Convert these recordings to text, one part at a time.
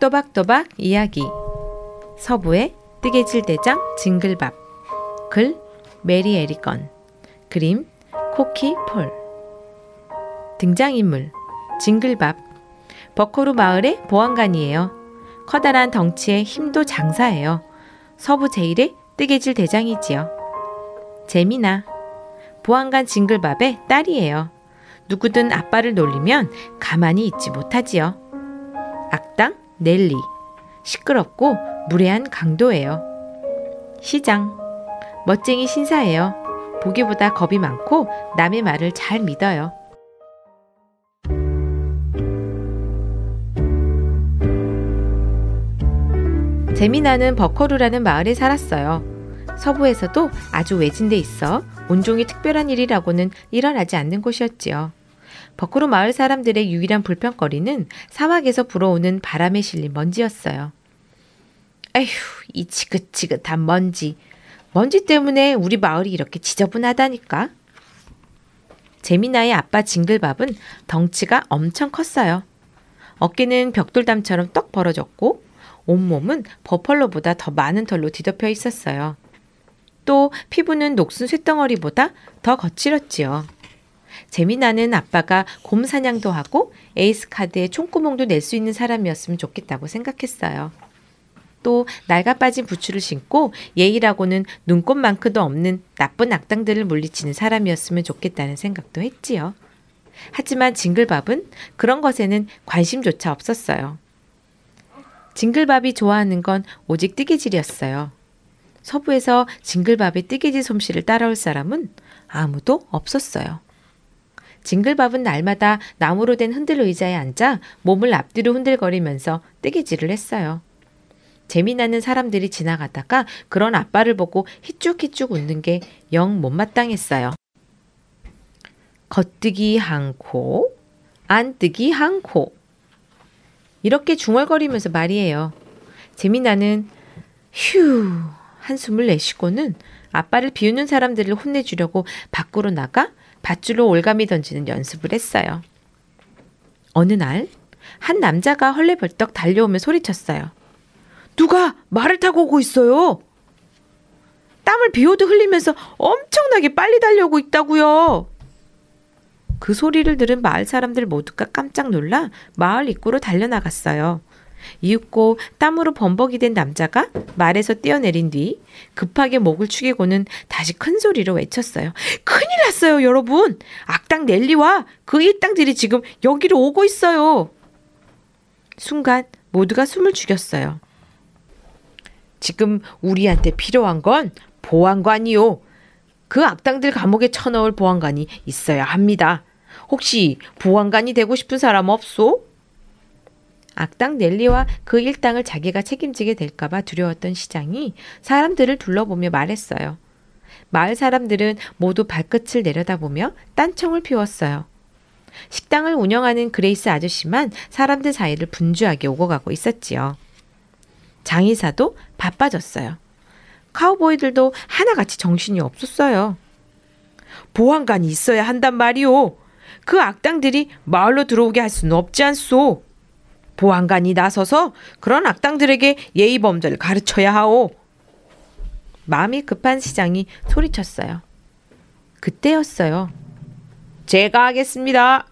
또박또박 이야기. 서부의 뜨개질 대장 징글밥. 글 메리 에리건. 그림 코키 폴. 등장인물 징글밥. 버코루 마을의 보안관이에요. 커다란 덩치에 힘도 장사해요. 서부 제1의 뜨개질 대장이지요. 재미나. 보안관 징글밥의 딸이에요. 누구든 아빠를 놀리면 가만히 있지 못하지요. 악당 넬리. 시끄럽고 무례한 강도예요. 시장. 멋쟁이 신사예요. 보기보다 겁이 많고 남의 말을 잘 믿어요. 재미나는 버커루라는 마을에 살았어요. 서부에서도 아주 외진데 있어 온종일 특별한 일이라고는 일어나지 않는 곳이었지요. 버커루 마을 사람들의 유일한 불평거리는 사막에서 불어오는 바람에 실린 먼지였어요. 에휴, 이 지긋지긋한 먼지. 먼지 때문에 우리 마을이 이렇게 지저분하다니까. 재미나의 아빠 징글밥은 덩치가 엄청 컸어요. 어깨는 벽돌담처럼 떡 벌어졌고 온몸은 버펄로보다 더 많은 털로 뒤덮여 있었어요. 또 피부는 녹슨 쇳덩어리보다 더 거칠었지요. 재미나는 아빠가 곰 사냥도 하고 에이스 카드에 총구멍도 낼 수 있는 사람이었으면 좋겠다고 생각했어요. 또 낡아 빠진 부츠를 신고 예의라고는 눈꼽만큼도 없는 나쁜 악당들을 물리치는 사람이었으면 좋겠다는 생각도 했지요. 하지만 징글밥은 그런 것에는 관심조차 없었어요. 징글밥이 좋아하는 건 오직 뜨개질이었어요. 서부에서 징글밥의 뜨개질 솜씨를 따라올 사람은 아무도 없었어요. 징글밥은 날마다 나무로 된 흔들 의자에 앉아 몸을 앞뒤로 흔들거리면서 뜨개질을 했어요. 재미나는 사람들이 지나가다가 그런 아빠를 보고 희쭉희쭉 웃는 게 영 못마땅했어요. 겉뜨기 한 코, 안뜨기 한 코. 이렇게 중얼거리면서 말이에요. 재미나는 휴 한숨을 내쉬고는 아빠를 비우는 사람들을 혼내주려고 밖으로 나가 밧줄로 올가미 던지는 연습을 했어요. 어느 날 한 남자가 헐레벌떡 달려오며 소리쳤어요. 누가 말을 타고 오고 있어요? 땀을 비오듯 흘리면서 엄청나게 빨리 달려오고 있다고요. 그 소리를 들은 마을 사람들 모두가 깜짝 놀라 마을 입구로 달려나갔어요. 이윽고 땀으로 범벅이 된 남자가 말에서 뛰어내린 뒤 급하게 목을 축이고는 다시 큰 소리로 외쳤어요. 큰일 났어요, 여러분. 악당 넬리와 그 일당들이 지금 여기로 오고 있어요. 순간 모두가 숨을 죽였어요. 지금 우리한테 필요한 건 보안관이요. 그 악당들 감옥에 쳐넣을 보안관이 있어야 합니다. 혹시 보안관이 되고 싶은 사람 없소? 악당 넬리와 그 일당을 자기가 책임지게 될까봐 두려웠던 시장이 사람들을 둘러보며 말했어요. 마을 사람들은 모두 발끝을 내려다보며 딴청을 피웠어요. 식당을 운영하는 그레이스 아저씨만 사람들 사이를 분주하게 오고 가고 있었지요. 장의사도 바빠졌어요. 카우보이들도 하나같이 정신이 없었어요. 보안관이 있어야 한단 말이오. 그 악당들이 마을로 들어오게 할 수는 없지 않소. 보안관이 나서서 그런 악당들에게 예의범절을 가르쳐야 하오. 마음이 급한 시장이 소리쳤어요. 그때였어요. 제가 하겠습니다.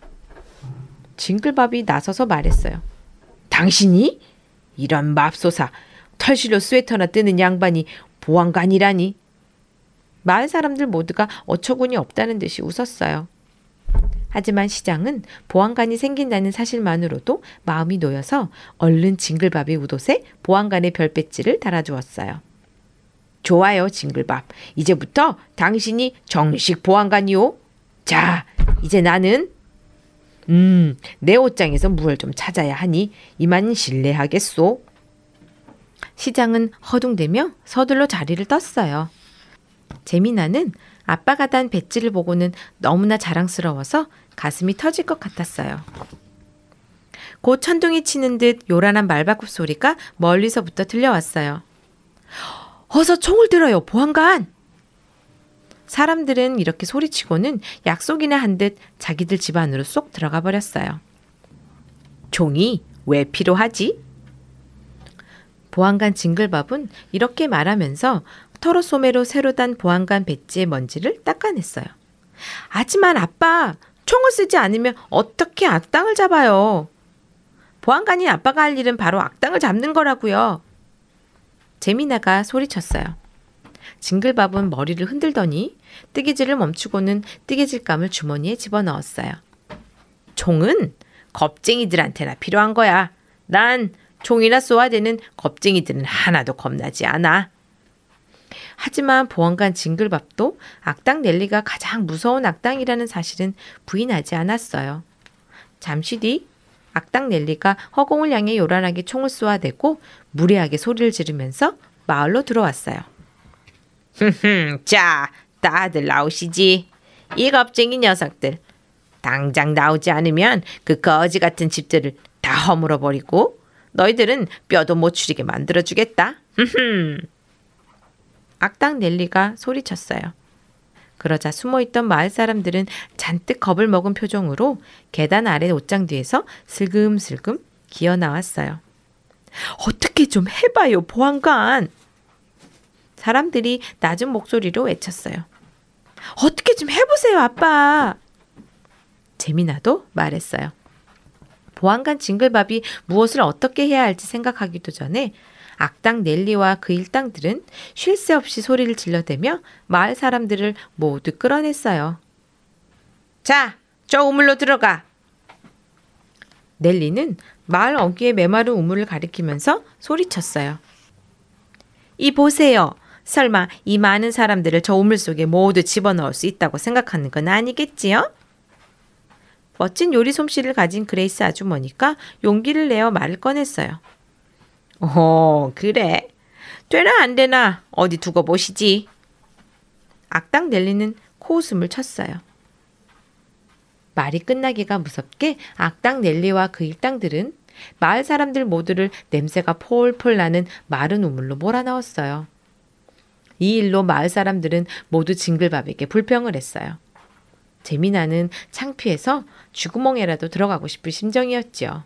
징글밥이 나서서 말했어요. 당신이? 이런 맙소사, 털실로 스웨터나 뜨는 양반이 보안관이라니. 마을 사람들 모두가 어처구니 없다는 듯이 웃었어요. 하지만 시장은 보안관이 생긴다는 사실만으로도 마음이 놓여서 얼른 징글밥의 웃옷에 보안관의 별배지를 달아주었어요. 좋아요, 징글밥. 이제부터 당신이 정식 보안관이오. 자, 이제 나는 내 옷장에서 뭘 좀 찾아야 하니 이만 실례하겠소. 시장은 허둥대며 서둘러 자리를 떴어요. 재미나는 아빠가 단 배지를 보고는 너무나 자랑스러워서 가슴이 터질 것 같았어요. 곧 천둥이 치는 듯 요란한 말바굽 소리가 멀리서부터 들려왔어요. 어서 총을 들어요, 보안관! 사람들은 이렇게 소리치고는 약속이나 한 듯 자기들 집 안으로 쏙 들어가 버렸어요. 총이 왜 필요하지? 보안관 징글밥은 이렇게 말하면서 털어소매로 새로 단 보안관 배지의 먼지를 닦아냈어요. 하지만 아빠, 총을 쓰지 않으면 어떻게 악당을 잡아요? 보안관인 아빠가 할 일은 바로 악당을 잡는 거라고요. 재미나가 소리쳤어요. 징글밥은 머리를 흔들더니 뜨개질을 멈추고는 뜨개질감을 주머니에 집어넣었어요. 총은 겁쟁이들한테나 필요한 거야. 난 총이나 쏘아대는 겁쟁이들은 하나도 겁나지 않아. 하지만 보안관 징글밥도 악당 넬리가 가장 무서운 악당이라는 사실은 부인하지 않았어요. 잠시 뒤 악당 넬리가 허공을 향해 요란하게 총을 쏘아대고 무례하게 소리를 지르면서 마을로 들어왔어요. 자, 다들 나오시지. 이 겁쟁이 녀석들. 당장 나오지 않으면 그 거지 같은 집들을 다 허물어버리고 너희들은 뼈도 못 추리게 만들어주겠다. 악당 넬리가 소리쳤어요. 그러자 숨어있던 마을 사람들은 잔뜩 겁을 먹은 표정으로 계단 아래 옷장 뒤에서 슬금슬금 기어 나왔어요. 어떻게 좀 해봐요, 보안관. 사람들이 낮은 목소리로 외쳤어요. 어떻게 좀 해보세요, 아빠. 재미나도 말했어요. 보안관 징글밥이 무엇을 어떻게 해야 할지 생각하기도 전에 악당 넬리와 그 일당들은 쉴 새 없이 소리를 질러대며 마을 사람들을 모두 끌어냈어요. 자, 저 우물로 들어가. 넬리는 마을 어귀의 메마른 우물을 가리키면서 소리쳤어요. 이 보세요. 설마 이 많은 사람들을 저 우물 속에 모두 집어넣을 수 있다고 생각하는 건 아니겠지요? 멋진 요리 솜씨를 가진 그레이스 아주머니가 용기를 내어 말을 꺼냈어요. 그래. 되나 안 되나 어디 두고 보시지. 악당 넬리는 코웃음을 쳤어요. 말이 끝나기가 무섭게 악당 넬리와 그 일당들은 마을 사람들 모두를 냄새가 폴폴 나는 마른 우물로 몰아넣었어요. 이 일로 마을 사람들은 모두 징글밥에게 불평을 했어요. 재미나는 창피해서 쥐구멍에라도 들어가고 싶을 심정이었지요.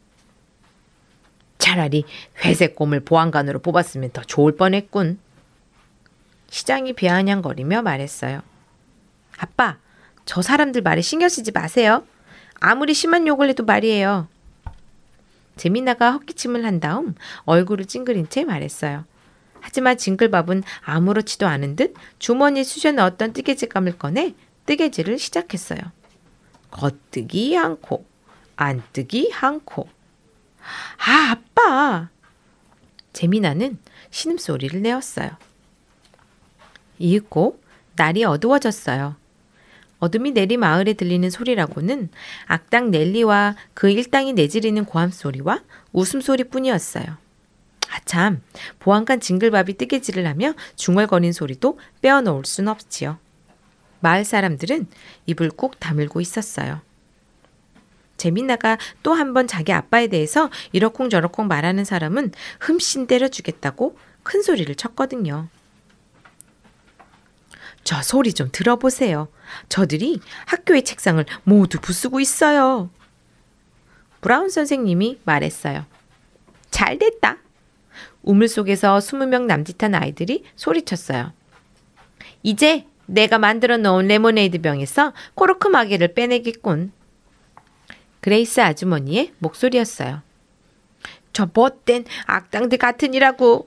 차라리 회색 곰을 보안관으로 뽑았으면 더 좋을 뻔했군. 시장이 비아냥거리며 말했어요. 아빠, 저 사람들 말에 신경 쓰지 마세요. 아무리 심한 욕을 해도 말이에요. 재미나가 헛기침을 한 다음 얼굴을 찡그린 채 말했어요. 하지만 징글밥은 아무렇지도 않은 듯 주머니에 쑤셔 넣었던 뜨개질감을 꺼내 뜨개질을 시작했어요. 겉뜨기 한 코, 안뜨기 한 코. 아, 아빠! 재미나는 신음소리를 내었어요. 이윽고 날이 어두워졌어요. 어둠이 내리 마을에 들리는 소리라고는 악당 넬리와 그 일당이 내지르는 고함소리와 웃음소리뿐이었어요. 아참, 보안관 징글밥이 뜨개질을 하며 중얼거린 소리도 빼어놓을 순 없지요. 마을 사람들은 입을 꾹 다물고 있었어요. 재미나가 또 한 번 자기 아빠에 대해서 이러쿵저러쿵 말하는 사람은 흠씬 때려주겠다고 큰 소리를 쳤거든요. 저 소리 좀 들어보세요. 저들이 학교의 책상을 모두 부수고 있어요. 브라운 선생님이 말했어요. 잘됐다. 우물 속에서 20명 남짓한 아이들이 소리쳤어요. 이제 내가 만들어 놓은 레모네이드 병에서 코르크 마개를 빼내겠군. 그레이스 아주머니의 목소리였어요. 저 못된 악당들 같으니라고.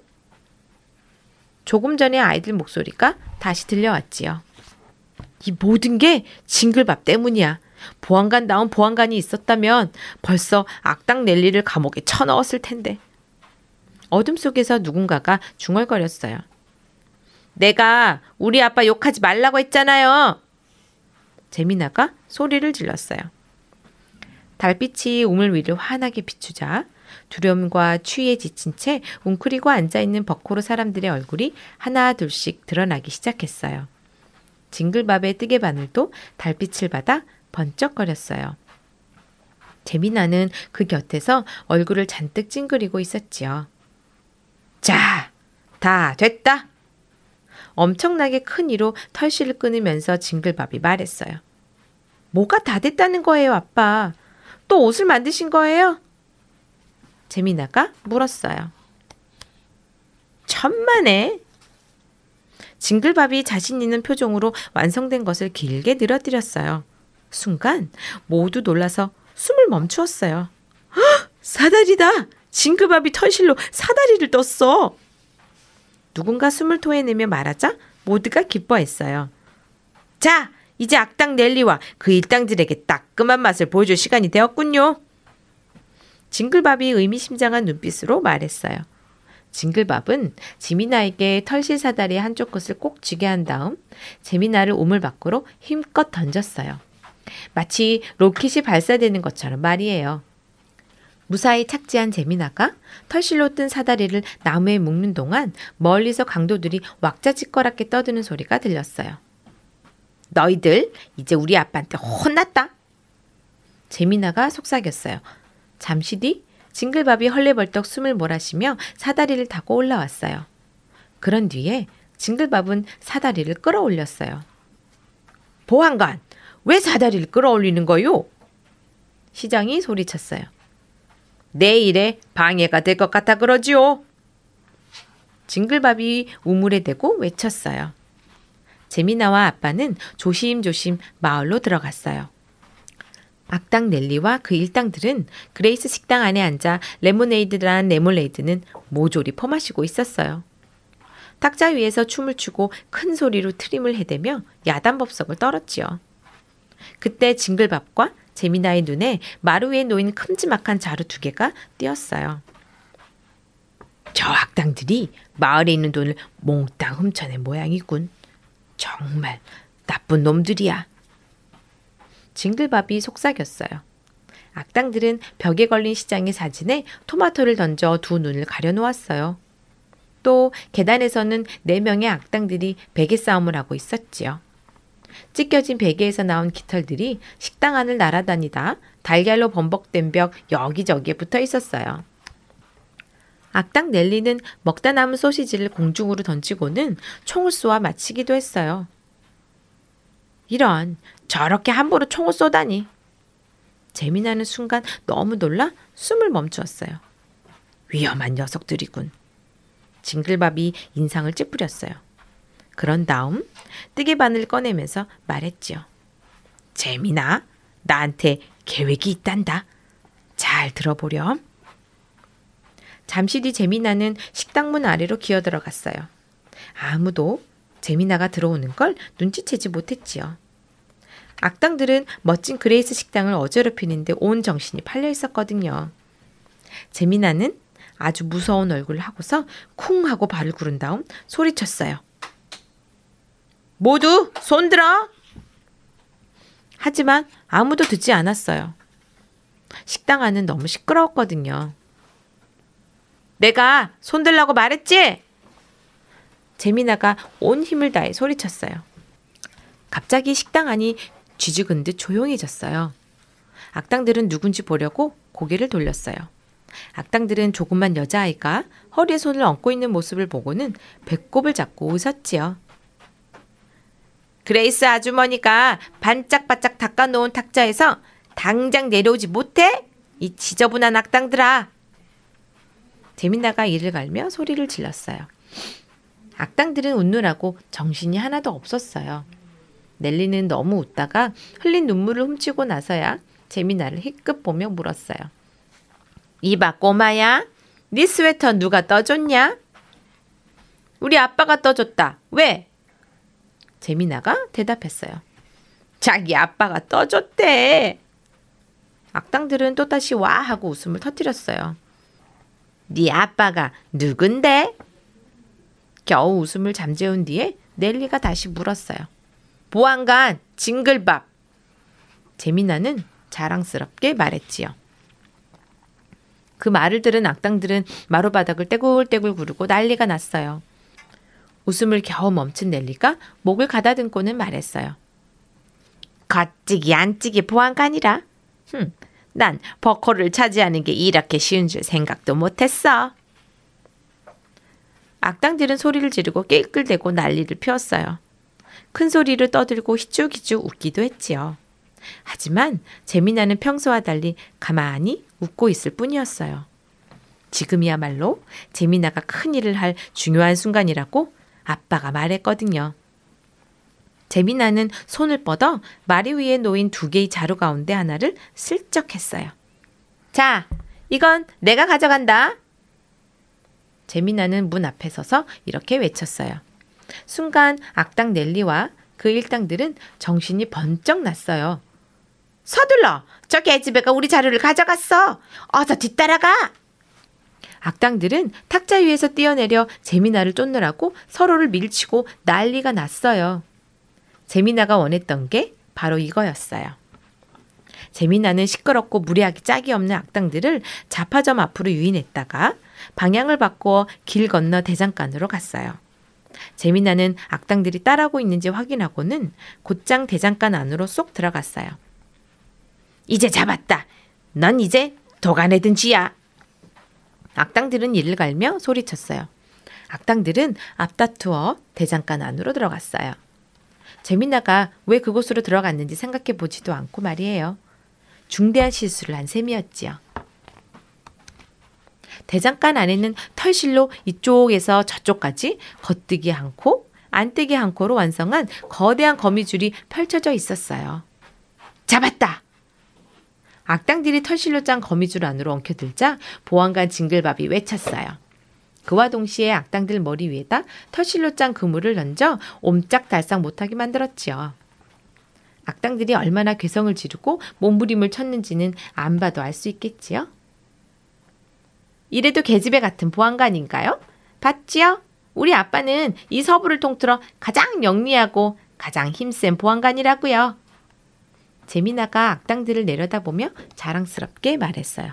조금 전에 아이들 목소리가 다시 들려왔지요. 이 모든 게 징글밥 때문이야. 보안관다운 보안관이 있었다면 벌써 악당 넬리를 감옥에 쳐넣었을 텐데. 어둠 속에서 누군가가 중얼거렸어요. 내가 우리 아빠 욕하지 말라고 했잖아요. 재미나가 소리를 질렀어요. 달빛이 우물 위를 환하게 비추자 두려움과 추위에 지친 채 웅크리고 앉아있는 버코로 사람들의 얼굴이 하나 둘씩 드러나기 시작했어요. 징글밥의 뜨개 바늘도 달빛을 받아 번쩍거렸어요. 재미나는 그 곁에서 얼굴을 잔뜩 찡그리고 있었지요. 자, 다 됐다. 엄청나게 큰 이로 털실을 끊으면서 징글밥이 말했어요. 뭐가 다 됐다는 거예요, 아빠? 또 옷을 만드신 거예요? 재미나가 물었어요. 천만에. 징글밥이 자신 있는 표정으로 완성된 것을 길게 늘어뜨렸어요. 순간 모두 놀라서 숨을 멈추었어요. 헉! 사다리다! 징글밥이 털실로 사다리를 떴어. 누군가 숨을 토해내며 말하자 모두가 기뻐했어요. 자, 이제 악당 넬리와 그 일당들에게 따끔한 맛을 보여줄 시간이 되었군요. 징글밥이 의미심장한 눈빛으로 말했어요. 징글밥은 재미나에게 털실 사다리 한쪽 끝을 꼭 쥐게 한 다음 재미나를 우물 밖으로 힘껏 던졌어요. 마치 로켓이 발사되는 것처럼 말이에요. 무사히 착지한 재미나가 털실로 뜬 사다리를 나무에 묶는 동안 멀리서 강도들이 왁자지껄하게 떠드는 소리가 들렸어요. 너희들 이제 우리 아빠한테 혼났다. 재미나가 속삭였어요. 잠시 뒤 징글밥이 헐레벌떡 숨을 몰아쉬며 사다리를 타고 올라왔어요. 그런 뒤에 징글밥은 사다리를 끌어올렸어요. 보안관, 왜 사다리를 끌어올리는 거요? 시장이 소리쳤어요. 내 일에 방해가 될 것 같아 그러지요. 징글밥이 우물에 대고 외쳤어요. 재미나와 아빠는 조심조심 마을로 들어갔어요. 악당 넬리와 그 일당들은 그레이스 식당 안에 앉아 레모네이드란 레몰레이드는 모조리 퍼마시고 있었어요. 탁자 위에서 춤을 추고 큰 소리로 트림을 해대며 야단법석을 떨었지요. 그때 징글밥과 재미나의 눈에 마루 위에 놓인 큼지막한 자루 2개가 띄었어요. 저 악당들이 마을에 있는 돈을 몽땅 훔쳐낸 모양이군. 정말 나쁜 놈들이야. 징글밥이 속삭였어요. 악당들은 벽에 걸린 시장의 사진에 토마토를 던져 2 눈을 가려놓았어요. 또 계단에서는 4명의 악당들이 베개 싸움을 하고 있었지요. 찢겨진 베개에서 나온 깃털들이 식당 안을 날아다니다 달걀로 범벅된 벽 여기저기에 붙어 있었어요. 악당 넬리는 먹다 남은 소시지를 공중으로 던지고는 총을 쏘아 마치기도 했어요. 이런, 저렇게 함부로 총을 쏘다니. 재미나는 순간 너무 놀라 숨을 멈추었어요. 위험한 녀석들이군. 징글밥이 인상을 찌푸렸어요. 그런 다음 뜨개 바늘을 꺼내면서 말했지요. 재미나, 나한테 계획이 있단다. 잘 들어보렴. 잠시 뒤 재미나는 식당 문 아래로 기어들어갔어요. 아무도 재미나가 들어오는 걸 눈치채지 못했지요. 악당들은 멋진 그레이스 식당을 어지럽히는데 온 정신이 팔려 있었거든요. 재미나는 아주 무서운 얼굴을 하고서 쿵 하고 발을 구른 다음 소리쳤어요. 모두 손들어! 하지만 아무도 듣지 않았어요. 식당 안은 너무 시끄러웠거든요. 내가 손들라고 말했지? 재미나가 온 힘을 다해 소리쳤어요. 갑자기 식당 안이 쥐죽은 듯 조용해졌어요. 악당들은 누군지 보려고 고개를 돌렸어요. 악당들은 조그만 여자아이가 허리에 손을 얹고 있는 모습을 보고는 배꼽을 잡고 웃었지요. 그레이스 아주머니가 반짝반짝 닦아놓은 탁자에서 당장 내려오지 못해? 이 지저분한 악당들아! 재미나가 이를 갈며 소리를 질렀어요. 악당들은 웃느라고 정신이 하나도 없었어요. 넬리는 너무 웃다가 흘린 눈물을 훔치고 나서야 재미나를 희끗 보며 물었어요. 이봐 꼬마야, 네 스웨터 누가 떠줬냐? 우리 아빠가 떠줬다. 왜? 재미나가 대답했어요. 자기 아빠가 떠줬대. 악당들은 또다시 와 하고 웃음을 터뜨렸어요. 네 아빠가 누군데? 겨우 웃음을 잠재운 뒤에 넬리가 다시 물었어요. 보안관 징글밥. 재미나는 자랑스럽게 말했지요. 그 말을 들은 악당들은 마루바닥을 떼굴떼굴 구르고 난리가 났어요. 웃음을 겨우 멈춘 넬리가 목을 가다듬고는 말했어요. 겉지기 안찌기 보안관이라. 난 버커를 차지하는 게 이렇게 쉬운 줄 생각도 못했어. 악당들은 소리를 지르고 낄끌대고 난리를 피웠어요. 큰 소리를 떠들고 희죽희죽 웃기도 했지요. 하지만 재미나는 평소와 달리 가만히 웃고 있을 뿐이었어요. 지금이야말로 재미나가 큰일을 할 중요한 순간이라고 아빠가 말했거든요. 재미나는 손을 뻗어 마리 위에 놓인 2개의 자루 가운데 하나를 슬쩍 했어요. 자, 이건 내가 가져간다. 재미나는 문 앞에 서서 이렇게 외쳤어요. 순간 악당 넬리와 그 일당들은 정신이 번쩍 났어요. 서둘러! 저 계집애가 우리 자루를 가져갔어! 어서 뒤따라가! 악당들은 탁자 위에서 뛰어내려 재미나를 쫓느라고 서로를 밀치고 난리가 났어요. 재미나가 원했던 게 바로 이거였어요. 재미나는 시끄럽고 무례하기 짝이 없는 악당들을 자파점 앞으로 유인했다가 방향을 바꾸어 길 건너 대장간으로 갔어요. 재미나는 악당들이 따라오고 있는지 확인하고는 곧장 대장간 안으로 쏙 들어갔어요. 이제 잡았다. 넌 이제 도가내든 쥐야. 악당들은 이를 갈며 소리쳤어요. 악당들은 앞다투어 대장간 안으로 들어갔어요. 재미나가 왜 그곳으로 들어갔는지 생각해 보지도 않고 말이에요. 중대한 실수를 한 셈이었지요. 대장간 안에는 털실로 이쪽에서 저쪽까지 겉뜨기 한 코, 안뜨기 한 코로 완성한 거대한 거미줄이 펼쳐져 있었어요. 잡았다! 악당들이 털실로 짠 거미줄 안으로 엉켜들자 보안관 징글밥이 외쳤어요. 그와 동시에 악당들 머리 위에다 털실로 짠 그물을 던져 옴짝달싹 못하게 만들었지요. 악당들이 얼마나 괴성을 지르고 몸부림을 쳤는지는 안 봐도 알 수 있겠지요. 이래도 계집애 같은 보안관인가요? 봤지요? 우리 아빠는 이 서부를 통틀어 가장 영리하고 가장 힘센 보안관이라고요. 재미나가 악당들을 내려다보며 자랑스럽게 말했어요.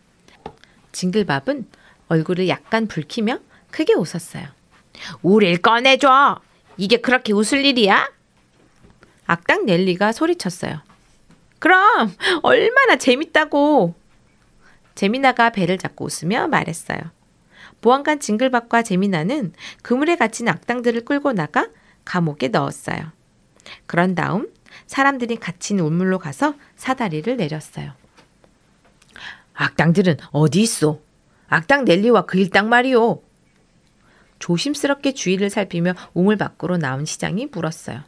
징글밥은 얼굴을 약간 붉히며 크게 웃었어요. 우릴 꺼내줘! 이게 그렇게 웃을 일이야? 악당 넬리가 소리쳤어요. 그럼 얼마나 재밌다고! 재미나가 배를 잡고 웃으며 말했어요. 보안관 징글밥과 재미나는 그물에 갇힌 악당들을 끌고 나가 감옥에 넣었어요. 그런 다음 사람들이 갇힌 우물로 가서 사다리를 내렸어요. 악당들은 어디 있어? 악당 넬리와 그 일당 말이오. 조심스럽게 주위를 살피며 우물 밖으로 나온 시장이 물었어요.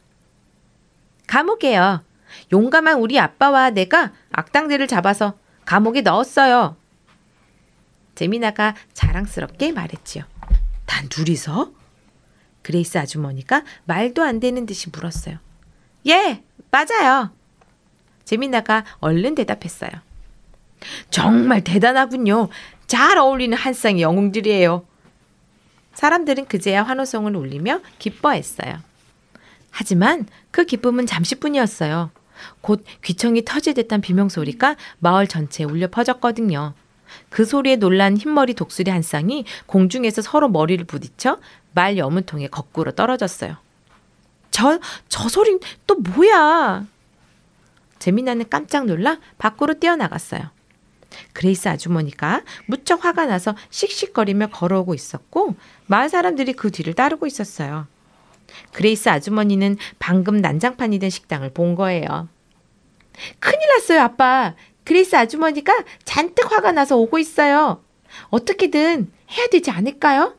감옥에요. 용감한 우리 아빠와 내가 악당들을 잡아서 감옥에 넣었어요. 재미나가 자랑스럽게 말했지요. 단 둘이서? 그레이스 아주머니가 말도 안 되는 듯이 물었어요. 예, 맞아요. 재미나가 얼른 대답했어요. 정말 대단하군요. 잘 어울리는 한 쌍의 영웅들이에요. 사람들은 그제야 환호성을 울리며 기뻐했어요. 하지만 그 기쁨은 잠시뿐이었어요. 곧 귀청이 터질듯한 비명소리가 마을 전체에 울려 퍼졌거든요. 그 소리에 놀란 흰머리 독수리 한 쌍이 공중에서 서로 머리를 부딪혀 말 여문통에 거꾸로 떨어졌어요. 저 소린 또 뭐야? 재미나는 깜짝 놀라 밖으로 뛰어나갔어요. 그레이스 아주머니가 무척 화가 나서 씩씩거리며 걸어오고 있었고 마을 사람들이 그 뒤를 따르고 있었어요. 그레이스 아주머니는 방금 난장판이 된 식당을 본 거예요. 큰일 났어요, 아빠. 그레이스 아주머니가 잔뜩 화가 나서 오고 있어요. 어떻게든 해야 되지 않을까요?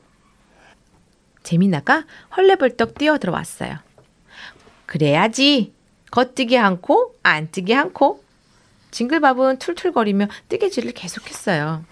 재미나가 헐레벌떡 뛰어들어왔어요. 그래야지. 겉뜨기 한 코, 안뜨기 한 코. 징글밥은 툴툴거리며 뜨개질을 계속했어요.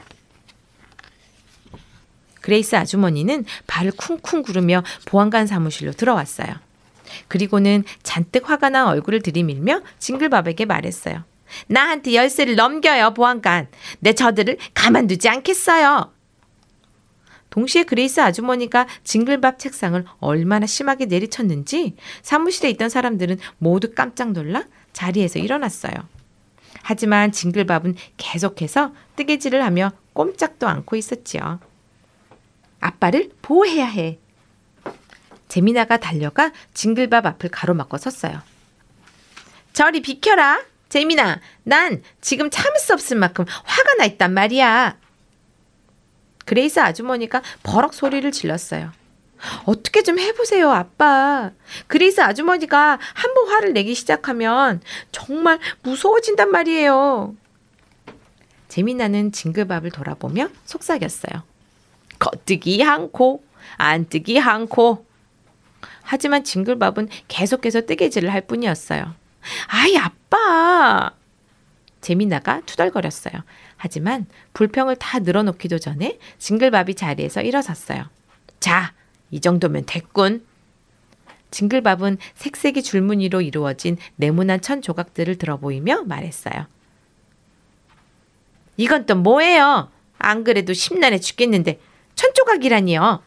그레이스 아주머니는 발을 쿵쿵 구르며 보안관 사무실로 들어왔어요. 그리고는 잔뜩 화가 난 얼굴을 들이밀며 징글밥에게 말했어요. 나한테 열쇠를 넘겨요, 보안관. 내 저들을 가만두지 않겠어요. 동시에 그레이스 아주머니가 징글밥 책상을 얼마나 심하게 내리쳤는지 사무실에 있던 사람들은 모두 깜짝 놀라 자리에서 일어났어요. 하지만 징글밥은 계속해서 뜨개질을 하며 꼼짝도 않고 있었지요. 아빠를 보호해야 해. 재미나가 달려가 징글밥 앞을 가로막고 섰어요. 저리 비켜라. 재미나, 난 지금 참을 수 없을 만큼 화가 나 있단 말이야. 그레이스 아주머니가 버럭 소리를 질렀어요. 어떻게 좀 해보세요, 아빠. 그레이스 아주머니가 한번 화를 내기 시작하면 정말 무서워진단 말이에요. 재미나는 징글밥을 돌아보며 속삭였어요. 겉뜨기 한코, 안뜨기 한코. 하지만 징글밥은 계속해서 뜨개질을 할 뿐이었어요. 아이, 아빠! 재미나가 투덜거렸어요. 하지만 불평을 다 늘어놓기도 전에 징글밥이 자리에서 일어섰어요. 자, 이 정도면 됐군. 징글밥은 색색이 줄무늬로 이루어진 네모난 천 조각들을 들어보이며 말했어요. 이건 또 뭐예요? 안 그래도 심란해 죽겠는데 천 조각이라니요.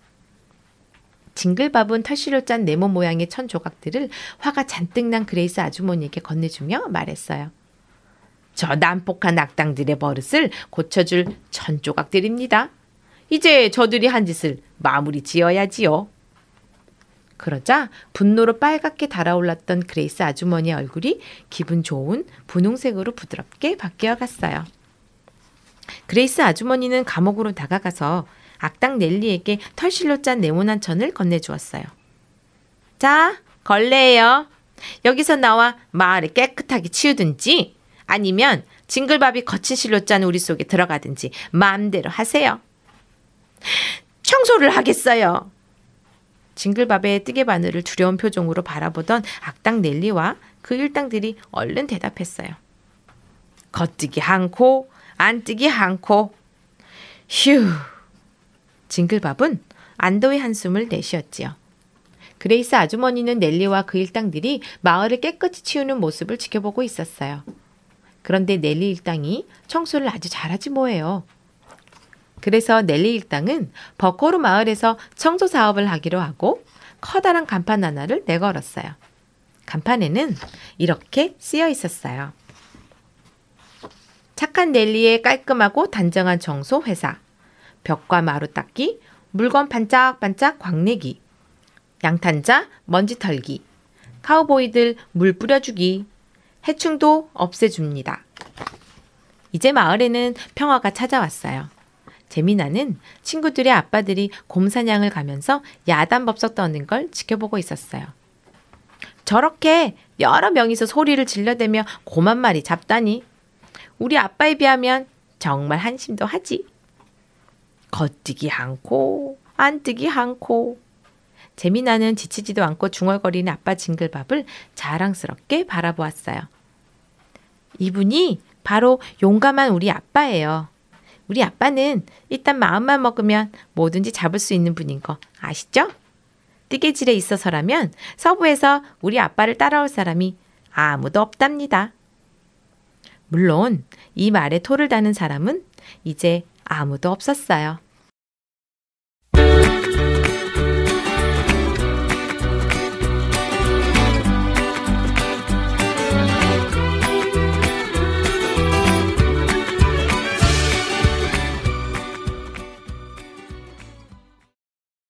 징글밥은 털실로 짠 네모 모양의 천 조각들을 화가 잔뜩 난 그레이스 아주머니에게 건네주며 말했어요. 저 난폭한 악당들의 버릇을 고쳐줄 천 조각들입니다. 이제 저들이 한 짓을 마무리 지어야지요. 그러자 분노로 빨갛게 달아올랐던 그레이스 아주머니의 얼굴이 기분 좋은 분홍색으로 부드럽게 바뀌어 갔어요. 그레이스 아주머니는 감옥으로 다가가서 악당 넬리에게 털실로 짠 네모난 천을 건네주었어요. 자, 걸레예요. 여기서 나와 마을을 깨끗하게 치우든지 아니면 징글밥이 거친 실로 짠 우리 속에 들어가든지 마음대로 하세요. 청소를 하겠어요. 징글밥의 뜨개 바늘을 두려운 표정으로 바라보던 악당 넬리와 그 일당들이 얼른 대답했어요. 겉뜨기 한 코, 안뜨기 한 코. 휴. 징글밥은 안도의 한숨을 내쉬었지요. 그레이스 아주머니는 넬리와 그 일당들이 마을을 깨끗이 치우는 모습을 지켜보고 있었어요. 그런데 넬리 일당이 청소를 아주 잘하지 뭐예요. 그래서 넬리 일당은 버코르 마을에서 청소 사업을 하기로 하고 커다란 간판 하나를 내걸었어요. 간판에는 이렇게 쓰여 있었어요. 착한 넬리의 깔끔하고 단정한 청소 회사. 벽과 마루 닦기, 물건 반짝반짝 광내기, 양탄자 먼지 털기, 카우보이들 물 뿌려주기, 해충도 없애줍니다. 이제 마을에는 평화가 찾아왔어요. 재미나는 친구들의 아빠들이 곰사냥을 가면서 야단법석 떠는 걸 지켜보고 있었어요. 저렇게 여러 명이서 소리를 질러대며 곰 한 마리 잡다니 우리 아빠에 비하면 정말 한심도 하지. 겉뜨기 한 코, 안뜨기 한 코. 재미나는 지치지도 않고 중얼거리는 아빠 징글밥을 자랑스럽게 바라보았어요. 이분이 바로 용감한 우리 아빠예요. 우리 아빠는 일단 마음만 먹으면 뭐든지 잡을 수 있는 분인 거 아시죠? 뜨개질에 있어서라면 서부에서 우리 아빠를 따라올 사람이 아무도 없답니다. 물론 이 말에 토를 다는 사람은 이제 아무도 없었어요.